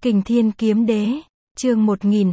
Kình Thiên Kiếm Đế, chương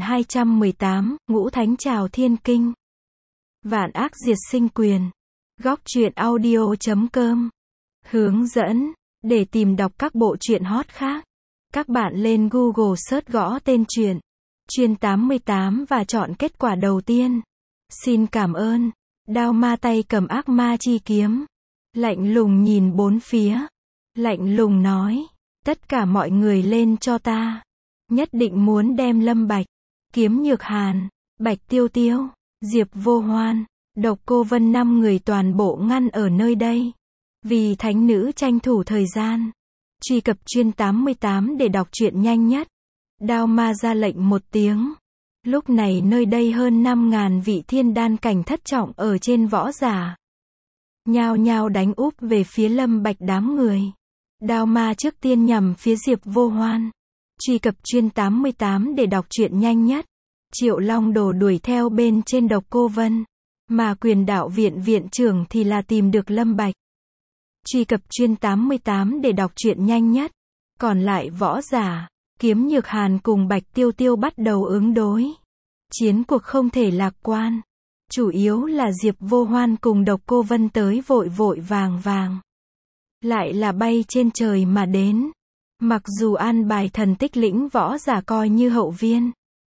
1218, Ngũ Thánh Trào Thiên Kinh. Vạn ác diệt sinh quyền. Góc truyện audio.com. Hướng dẫn, để tìm đọc các bộ truyện hot khác. Các bạn lên Google search gõ tên truyện Chuyên 88 và chọn kết quả đầu tiên. Xin cảm ơn. Đao ma tay cầm ác ma chi kiếm. Lạnh lùng nhìn bốn phía. Lạnh lùng nói, tất cả mọi người lên cho ta. Nhất định muốn đem Lâm Bạch, Kiếm Nhược Hàn, Bạch Tiêu Tiêu, Diệp Vô Hoan, Độc Cô Vân 5 người toàn bộ ngăn ở nơi đây. Vì thánh nữ tranh thủ thời gian. Truy cập Chuyên 88 để đọc truyện nhanh nhất. Đao ma ra lệnh một tiếng. Lúc này nơi đây hơn 5.000 vị thiên đan cảnh thất trọng ở trên võ giả. Nhao nhao đánh úp về phía Lâm Bạch đám người. Đao ma trước tiên nhằm phía Diệp Vô Hoan. Truy cập Chuyên 88 để đọc truyện nhanh nhất. Triệu Long Đồ đuổi theo bên trên Độc Cô Vân. Mà Quyền Đạo Viện viện trưởng thì là tìm được Lâm Bạch. Truy cập Chuyên 88 để đọc truyện nhanh nhất. Còn lại võ giả, Kiếm Nhược Hàn cùng Bạch Tiêu Tiêu bắt đầu ứng đối. Chiến cuộc không thể lạc quan. Chủ yếu là Diệp Vô Hoan cùng Độc Cô Vân tới vội vội vàng vàng. Lại là bay trên trời mà đến. Mặc dù an bài thần tích lĩnh võ giả coi như hậu viên.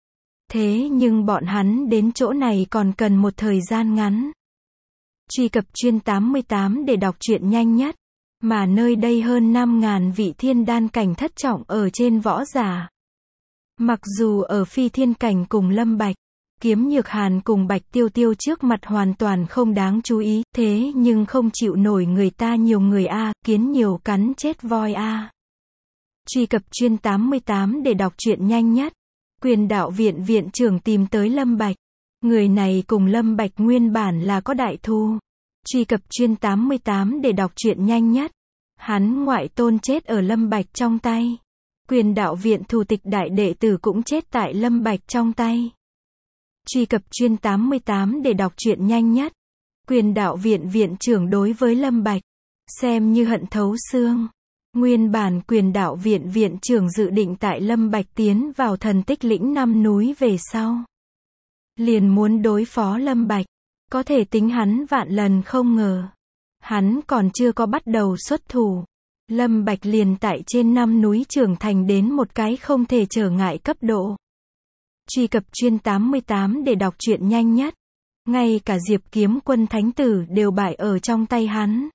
Thế nhưng bọn hắn đến chỗ này còn cần một thời gian ngắn. Truy cập Chuyên 88 để đọc truyện nhanh nhất. Mà nơi đây hơn 5.000 vị thiên đan cảnh thất trọng ở trên võ giả. Mặc dù ở phi thiên cảnh cùng Lâm Bạch, Kiếm Nhược Hàn cùng Bạch Tiêu Tiêu trước mặt hoàn toàn không đáng chú ý, thế nhưng không chịu nổi người ta nhiều người a, kiến nhiều cắn chết voi a. Truy cập Chuyên 88 để đọc truyện nhanh nhất. Quyền Đạo Viện viện trưởng tìm tới Lâm Bạch. Người này cùng Lâm Bạch nguyên bản là có đại thù. Truy cập Chuyên 88 để đọc truyện nhanh nhất. Hắn ngoại tôn chết ở Lâm Bạch trong tay. Quyền Đạo Viện thủ tịch đại đệ tử cũng chết tại Lâm Bạch trong tay. Truy cập Chuyên 88 để đọc truyện nhanh nhất. Quyền Đạo Viện viện trưởng đối với Lâm Bạch xem như hận thấu xương. Nguyên bản Quyền Đạo Viện viện trưởng dự định tại Lâm Bạch tiến vào thần tích lĩnh 5 núi về sau. Liền muốn đối phó Lâm Bạch. Có thể tính hắn vạn lần không ngờ. Hắn còn chưa có bắt đầu xuất thủ. Lâm Bạch liền tại trên 5 núi trưởng thành đến một cái không thể trở ngại cấp độ. Truy cập Chuyên 88 để đọc truyện nhanh nhất. Ngay cả Diệp Kiếm Quân Thánh Tử đều bại ở trong tay hắn.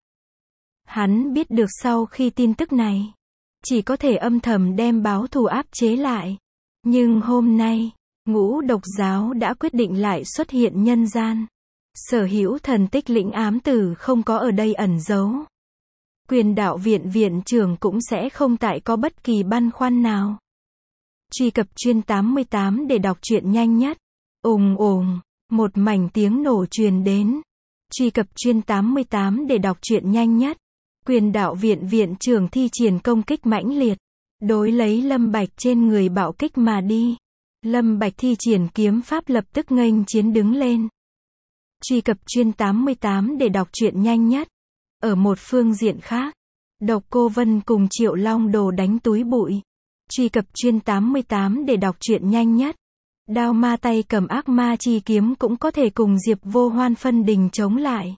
Hắn biết được sau khi tin tức này, chỉ có thể âm thầm đem báo thù áp chế lại. Nhưng hôm nay, Ngũ Độc Giáo đã quyết định lại xuất hiện nhân gian. Sở hữu thần tích lĩnh ám tử không có ở đây ẩn giấu. Quyền Đạo Viện viện trưởng cũng sẽ không tại có bất kỳ băn khoăn nào. Truy cập Chuyên 88 để đọc truyện nhanh nhất. Ùng ùng, một mảnh tiếng nổ truyền đến. Truy cập Chuyên 88 để đọc truyện nhanh nhất. Quyền Đạo Viện viện trưởng thi triển công kích mãnh liệt. Đối lấy Lâm Bạch trên người bạo kích mà đi. Lâm Bạch thi triển kiếm pháp lập tức nghênh chiến đứng lên. Truy cập Chuyên 88 để đọc truyện nhanh nhất. Ở một phương diện khác, Độc Cô Vân cùng Triệu Long Đồ đánh túi bụi. Truy cập Chuyên 88 để đọc truyện nhanh nhất. Đao ma tay cầm ác ma chi kiếm cũng có thể cùng Diệp Vô Hoan phân đình chống lại.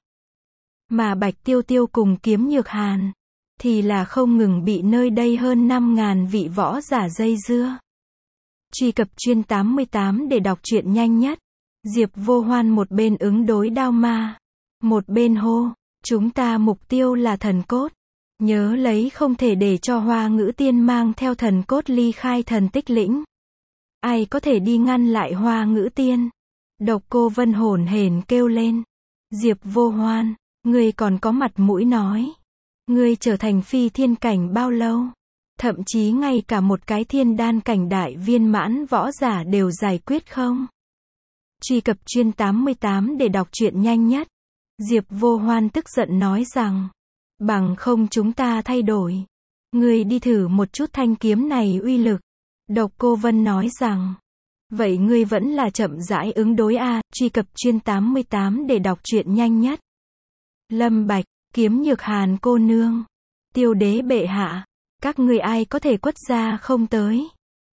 Mà Bạch Tiêu Tiêu cùng Kiếm Nhược Hàn thì là không ngừng bị nơi đây hơn 5.000 vị võ giả dây dưa. Truy cập Chuyên 88 để đọc truyện nhanh nhất. Diệp Vô Hoan một bên ứng đối đao ma, một bên hô, chúng ta mục tiêu là thần cốt. Nhớ lấy không thể để cho Hoa Ngữ Tiên mang theo thần cốt ly khai thần tích lĩnh. Ai có thể đi ngăn lại Hoa Ngữ Tiên? Độc Cô Vân hổn hển kêu lên. Diệp Vô Hoan, ngươi còn có mặt mũi nói. Ngươi trở thành phi thiên cảnh bao lâu? Thậm chí ngay cả một cái thiên đan cảnh đại viên mãn võ giả đều giải quyết không? Truy cập Chuyên 88 để đọc truyện nhanh nhất. Diệp Vô Hoan tức giận nói rằng, bằng không chúng ta thay đổi. Ngươi đi thử một chút thanh kiếm này uy lực. Độc Cô Vân nói rằng, vậy ngươi vẫn là chậm rãi ứng đối a. Truy cập Chuyên 88 để đọc truyện nhanh nhất. Lâm Bạch, Kiếm Nhược Hàn cô nương, Tiêu Đế bệ hạ, các ngươi ai có thể quất ra không tới?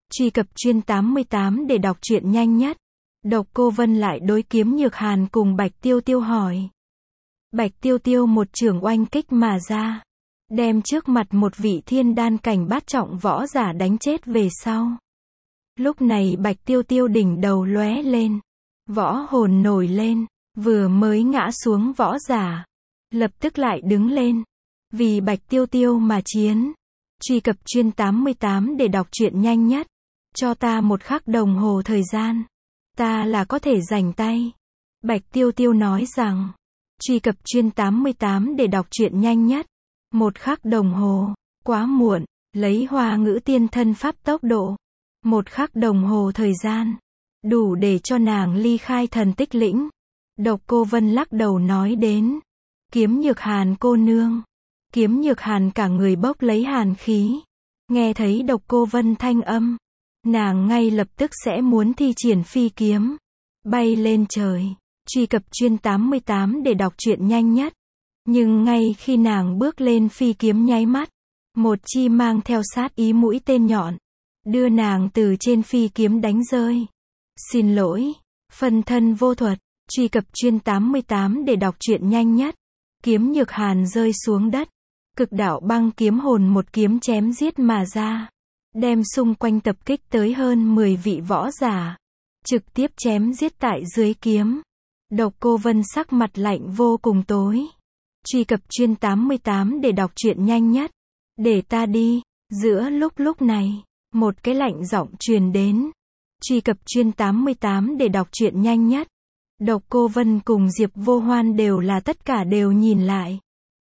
Truy cập chuyên 88 để đọc truyện nhanh nhất. Độc Cô Vân lại đối Kiếm Nhược Hàn cùng Bạch Tiêu Tiêu hỏi. Bạch Tiêu Tiêu một chưởng oanh kích mà ra, đem trước mặt một vị thiên đan cảnh bát trọng võ giả đánh chết về sau. Lúc này Bạch Tiêu Tiêu đỉnh đầu lóe lên, võ hồn nổi lên, vừa mới ngã xuống võ giả, lập tức lại đứng lên, vì Bạch Tiêu Tiêu mà chiến. Truy cập chuyên 88 để đọc truyện nhanh nhất. Cho ta 1 khắc đồng hồ thời gian, ta là có thể giành tay. Bạch Tiêu Tiêu nói rằng. Truy cập chuyên 88 để đọc truyện nhanh nhất. 1 khắc đồng hồ, quá muộn, lấy Hoa Ngữ Tiên thân pháp tốc độ. 1 khắc đồng hồ thời gian, đủ để cho nàng ly khai Thần Tích Lĩnh. Độc Cô Vân lắc đầu nói đến. Kiếm Nhược Hàn cô nương. Kiếm Nhược Hàn cả người bốc lấy hàn khí. Nghe thấy Độc Cô Vân thanh âm, nàng ngay lập tức sẽ muốn thi triển phi kiếm, bay lên trời. Truy cập chuyên 88 để đọc truyện nhanh nhất. Nhưng ngay khi nàng bước lên phi kiếm nháy mắt, một chi mang theo sát ý mũi tên nhọn, đưa nàng từ trên phi kiếm đánh rơi. Xin lỗi, phân thân vô thuật. Truy cập chuyên 88 để đọc truyện nhanh nhất. Kiếm Nhược Hàn rơi xuống đất. Cực đạo băng kiếm hồn một kiếm chém giết mà ra, đem xung quanh tập kích tới hơn 10 vị võ giả, trực tiếp chém giết tại dưới kiếm. Độc Cô Vân sắc mặt lạnh vô cùng tối. Truy cập chuyên 88 để đọc truyện nhanh nhất. Để ta đi. Giữa lúc này, một cái lạnh giọng truyền đến. Truy cập chuyên 88 để đọc truyện nhanh nhất. Độc Cô Vân cùng Diệp Vô Hoan tất cả đều nhìn lại.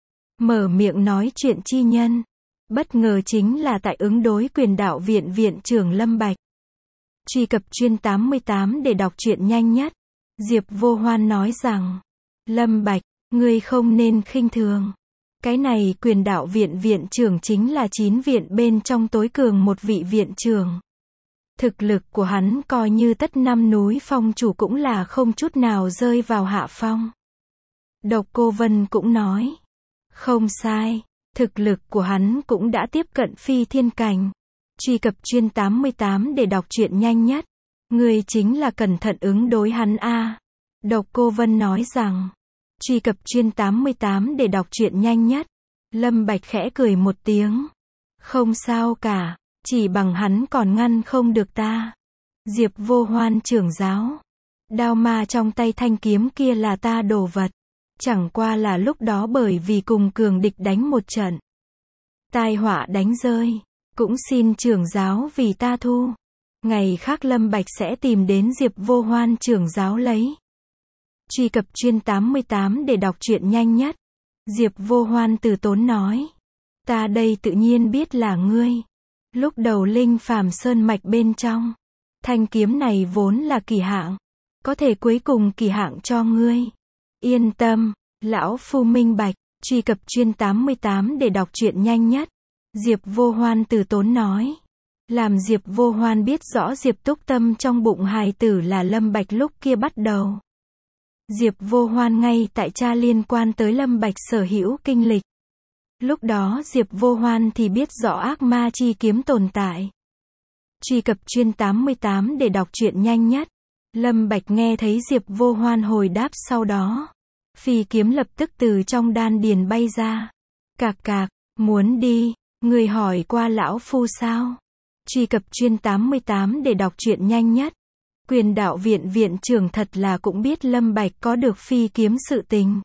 Mở miệng nói chuyện chi nhân, bất ngờ chính là tại ứng đối Quyền Đạo Viện viện trưởng Lâm Bạch. Truy cập chuyên 88 để đọc truyện nhanh nhất. Diệp Vô Hoan nói rằng, Lâm Bạch, ngươi không nên khinh thường. Cái này Quyền Đạo Viện viện trưởng chính là 9 viện bên trong tối cường một vị viện trưởng. Thực lực của hắn coi như Tất Năm núi phong chủ cũng là không chút nào rơi vào hạ phong. Độc Cô Vân cũng nói, không sai, thực lực của hắn cũng đã tiếp cận phi thiên cảnh. Truy cập chuyên 88 để đọc truyện nhanh nhất. Ngươi chính là cẩn thận ứng đối hắn a. Độc Cô Vân nói rằng. Truy cập chuyên 88 để đọc truyện nhanh nhất. Lâm Bạch khẽ cười một tiếng. Không sao cả, chỉ bằng hắn còn ngăn không được ta. Diệp Vô Hoan trưởng giáo. Đao ma trong tay thanh kiếm kia là ta đồ vật. Chẳng qua là lúc đó bởi vì cùng cường địch đánh một trận, tai họa đánh rơi, cũng xin trưởng giáo vì ta thu. Ngày khác Lâm Bạch sẽ tìm đến Diệp Vô Hoan trưởng giáo lấy. Truy cập chuyên 88 để đọc truyện nhanh nhất. Diệp Vô Hoan từ tốn nói. Ta đây tự nhiên biết là ngươi. Lúc đầu Linh Phàm Sơn mạch bên trong, thanh kiếm này vốn là kỳ hạng, có thể cuối cùng kỳ hạng cho ngươi. Yên tâm, lão phu minh bạch. Truy cập chuyên 88 để đọc truyện nhanh nhất. Diệp Vô Hoan từ tốn nói. Làm Diệp Vô Hoan biết rõ Diệp Túc Tâm trong bụng hài tử là Lâm Bạch lúc kia bắt đầu. Diệp Vô Hoan ngay tại tra liên quan tới Lâm Bạch sở hữu kinh lịch. Lúc đó Diệp Vô Hoan thì biết rõ ác ma chi kiếm tồn tại. Truy cập chuyên 88 để đọc truyện nhanh nhất. Lâm Bạch nghe thấy Diệp Vô Hoan hồi đáp sau đó, phi kiếm lập tức từ trong đan điền bay ra. Cạc cạc, muốn đi, người hỏi qua lão phu sao? Truy cập chuyên 88 để đọc truyện nhanh nhất. Quyền Đạo Viện viện trưởng thật là cũng biết Lâm Bạch có được phi kiếm sự tình.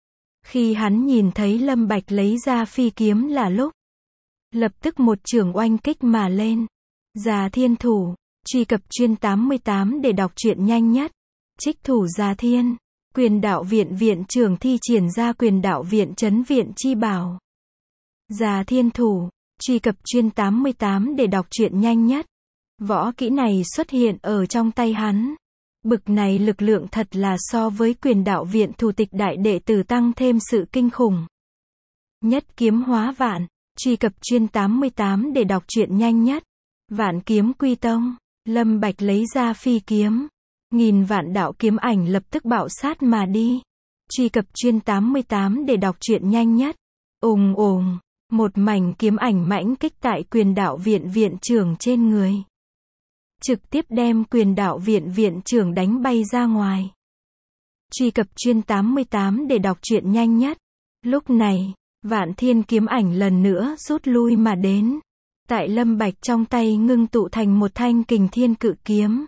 Khi hắn nhìn thấy Lâm Bạch lấy ra phi kiếm là lúc, lập tức một chưởng oanh kích mà lên. Già Thiên thủ. Truy cập chuyên 88 để đọc truyện nhanh nhất. Trích thủ Già Thiên. Quyền Đạo Viện viện trưởng thi triển ra Quyền Đạo Viện trấn viện chi bảo. Già Thiên thủ. Truy cập chuyên 88 để đọc truyện nhanh nhất. Võ kỹ này xuất hiện ở trong tay hắn. Bực này lực lượng thật là so với Quyền Đạo Viện thủ tịch đại đệ tử tăng thêm sự kinh khủng. Nhất kiếm hóa vạn. Truy cập chuyên 88 để đọc truyện nhanh nhất. Vạn kiếm quy tông. Lâm Bạch lấy ra phi kiếm. Nghìn vạn đạo kiếm ảnh lập tức bạo sát mà đi. Truy cập chuyên 88 để đọc truyện nhanh nhất. Ùng ùng. Một mảnh kiếm ảnh mãnh kích tại Quyền Đạo Viện viện trưởng trên người. trực tiếp đem quyền đạo viện viện trưởng đánh bay ra ngoài. Truy cập chuyên 88 để đọc truyện nhanh nhất. Lúc này, Vạn Thiên kiếm ảnh lần nữa rút lui mà đến. Tại Lâm Bạch trong tay ngưng tụ thành một thanh kình thiên cự kiếm.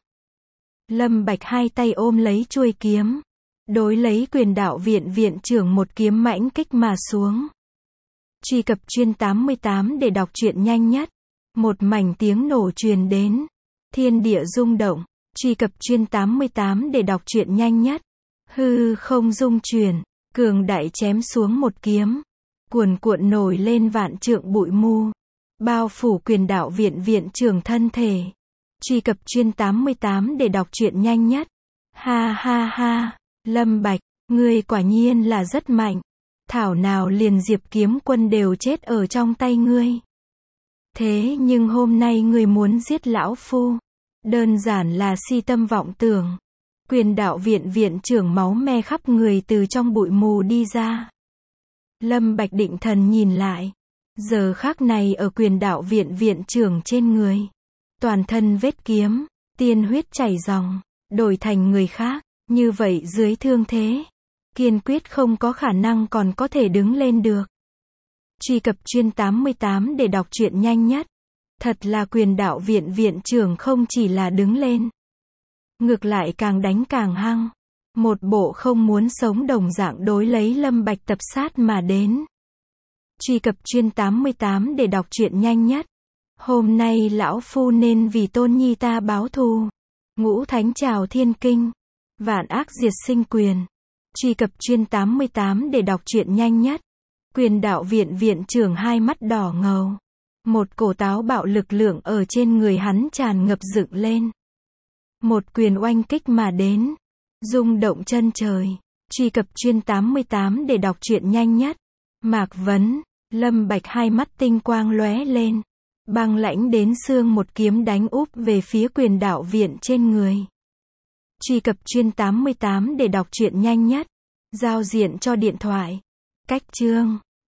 Lâm Bạch hai tay ôm lấy chuôi kiếm, đối lấy quyền đạo viện viện trưởng một kiếm mãnh kích mà xuống. Truy cập chuyên 88 để đọc truyện nhanh nhất. Một mảnh tiếng nổ truyền đến, thiên địa rung động. Truy cập chuyên 88 để đọc truyện nhanh nhất. Hư không rung chuyển, cường đại chém xuống một kiếm, cuồn cuộn nổi lên vạn trượng bụi mù, bao phủ quyền đạo viện viện trưởng thân thể. Truy cập chuyên 88 để đọc truyện nhanh nhất. Ha ha ha, Lâm Bạch, ngươi quả nhiên là rất mạnh. Thảo nào liền Diệp Kiếm Quân đều chết ở trong tay ngươi. Thế nhưng hôm nay ngươi muốn giết lão phu, đơn giản là si tâm vọng tưởng. Quyền đạo viện viện trưởng máu me khắp người từ trong bụi mù đi ra. Lâm Bạch định thần nhìn lại. Giờ khắc này ở quyền đạo viện viện trưởng trên người, toàn thân vết kiếm, tiên huyết chảy ròng, đổi thành người khác, như vậy dưới thương thế, kiên quyết không có khả năng còn có thể đứng lên được. Truy cập chuyên 88 để đọc truyện nhanh nhất. Thật là quyền đạo viện viện trưởng không chỉ là đứng lên, ngược lại càng đánh càng hăng. Một bộ không muốn sống đồng dạng đối lấy Lâm Bạch tập sát mà đến. Truy cập chuyên 88 để đọc truyện nhanh nhất. Hôm nay lão phu nên vì tôn nhi ta báo thù. Ngũ thánh trào thiên kinh. Vạn ác diệt sinh quyền. Truy cập chuyên 88 để đọc truyện nhanh nhất. Quyền đạo viện viện trưởng hai mắt đỏ ngầu. Một cổ táo bạo lực lượng ở trên người hắn tràn ngập dựng lên. Một quyền oanh kích mà đến, rung động chân trời. Truy cập chuyên 88 để đọc truyện nhanh nhất. Mạc Vấn, Lâm Bạch hai mắt tinh quang lóe lên, băng lãnh đến xương một kiếm đánh úp về phía quyền đạo viện trên người. Truy cập chuyên 88 để đọc truyện nhanh nhất. Giao diện cho điện thoại. Cách chương